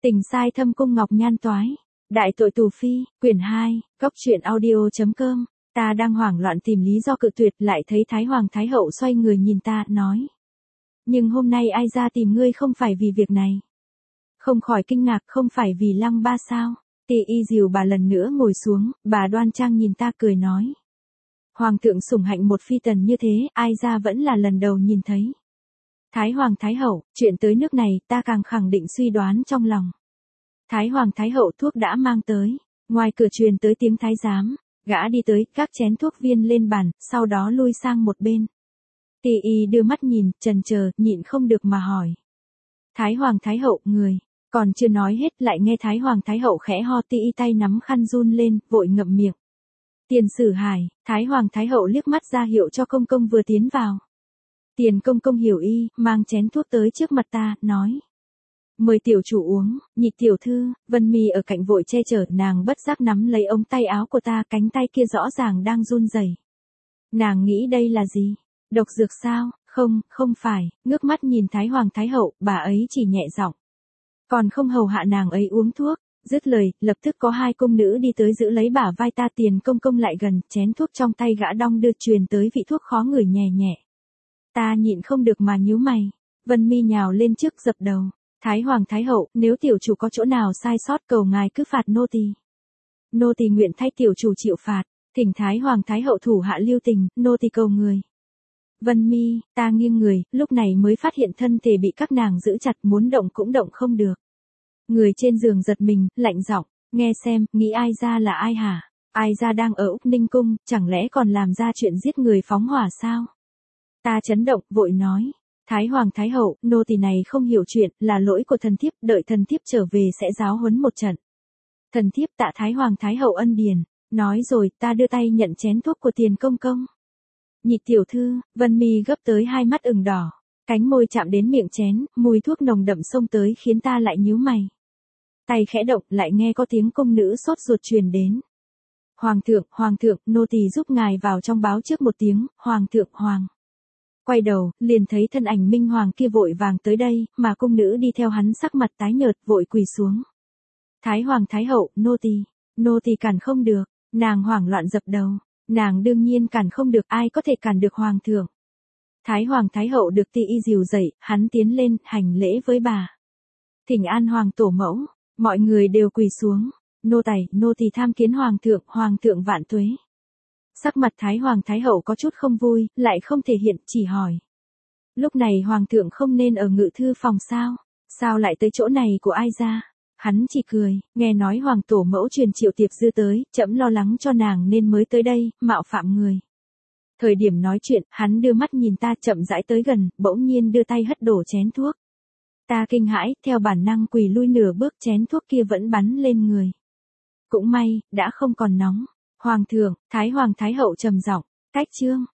Tình sai thâm cung ngọc nhan toái. Đại tội tù phi, quyển 2, Cốc truyện audio.com. Ta đang hoảng loạn tìm lý do cự tuyệt, lại thấy Thái Hoàng Thái Hậu xoay người nhìn ta, nói. Nhưng hôm nay ai ra tìm ngươi không phải vì việc này. Không khỏi kinh ngạc, không phải vì Lăng Ba sao? Tỳ y dìu bà lần nữa ngồi xuống, bà đoan trang nhìn ta cười nói. Hoàng thượng sủng hạnh một phi tần như thế, ai ra vẫn là lần đầu nhìn thấy. Thái Hoàng Thái Hậu, chuyện tới nước này, ta càng khẳng định suy đoán trong lòng. Thái Hoàng Thái Hậu thuốc đã mang tới, ngoài cửa truyền tới tiếng thái giám, gã đi tới, các chén thuốc viên lên bàn, sau đó lui sang một bên. Tỳ y đưa mắt nhìn, chần chờ, nhịn không được mà hỏi. Thái Hoàng Thái Hậu, người, còn chưa nói hết lại nghe Thái Hoàng Thái Hậu khẽ ho, tỳ y tay nắm khăn run lên, vội ngậm miệng. Tiền Sử Hải, Thái Hoàng Thái Hậu liếc mắt ra hiệu cho công công vừa tiến vào. Tiền công công hiểu y, mang chén thuốc tới trước mặt ta, nói. Mời tiểu chủ uống, Nhị tiểu thư, Vân Mi ở cạnh vội che chở, nàng bất giác nắm lấy ống tay áo của ta, cánh tay kia rõ ràng đang run rẩy. Nàng nghĩ đây là gì? Độc dược sao? Không, không phải, ngước mắt nhìn Thái Hoàng Thái Hậu, bà ấy chỉ nhẹ giọng. Còn không hầu hạ nàng ấy uống thuốc. Dứt lời, lập tức có hai cung nữ đi tới giữ lấy bả vai ta. Tiền công công lại gần, chén thuốc trong tay gã đong đưa truyền tới vị thuốc khó ngửi nhẹ nhẹ. Ta nhịn không được mà nhíu mày. Vân Mi nhào lên trước dập đầu. Thái Hoàng Thái Hậu, nếu tiểu chủ có chỗ nào sai sót cầu ngài cứ phạt nô tỳ. Nô tỳ nguyện thay tiểu chủ chịu phạt, thỉnh Thái Hoàng Thái Hậu thủ hạ lưu tình, nô tỳ cầu người. Vân Mi, ta nghiêng người, lúc này mới phát hiện thân thể bị các nàng giữ chặt, muốn động cũng động không được. Người trên giường giật mình, lạnh giọng, nghe xem, nghĩ ai ra là ai hả? Ai ra đang ở Úc Ninh Cung, chẳng lẽ còn làm ra chuyện giết người phóng hỏa sao? Ta chấn động, vội nói. Thái Hoàng Thái Hậu, nô tỳ này không hiểu chuyện, là lỗi của thần thiếp, đợi thần thiếp trở về sẽ giáo huấn một trận. Thần thiếp tạ Thái Hoàng Thái Hậu ân điển. Nói rồi, ta đưa tay nhận chén thuốc của Tiền công công. Nhị tiểu thư, Vân Mi gấp tới hai mắt ửng đỏ. Cánh môi chạm đến miệng chén, mùi thuốc nồng đậm xông tới khiến ta lại nhíu mày. Tay khẽ động, lại nghe có tiếng công nữ sốt ruột truyền đến. Hoàng thượng, nô tỳ giúp ngài vào trong báo trước một tiếng, Hoàng thượng, Hoàng. Quay đầu, liền thấy thân ảnh Minh Hoàng kia vội vàng tới đây, mà cung nữ đi theo hắn sắc mặt tái nhợt, vội quỳ xuống. Thái Hoàng Thái Hậu, nô tỳ cản không được, nàng hoảng loạn dập đầu, nàng đương nhiên cản không được, ai có thể cản được Hoàng thượng. Thái Hoàng Thái Hậu được tỳ y dìu dậy, hắn tiến lên, hành lễ với bà. Thỉnh an Hoàng tổ mẫu, mọi người đều quỳ xuống, nô tỳ tham kiến Hoàng thượng vạn tuế. Sắc mặt Thái Hoàng Thái Hậu có chút không vui, lại không thể hiện, chỉ hỏi. Lúc này Hoàng thượng không nên ở ngự thư phòng sao? Sao lại tới chỗ này của ai ra? Hắn chỉ cười, nghe nói Hoàng tổ mẫu truyền Triệu Tiệp Dư tới, trẫm lo lắng cho nàng nên mới tới đây, mạo phạm người. Thời điểm nói chuyện, hắn đưa mắt nhìn ta, chậm rãi tới gần, bỗng nhiên đưa tay hất đổ chén thuốc. Ta kinh hãi, theo bản năng quỳ lui nửa bước, chén thuốc kia vẫn bắn lên người. Cũng may, đã không còn nóng. Hoàng thượng, Thái Hoàng Thái Hậu trầm giọng, cách chương.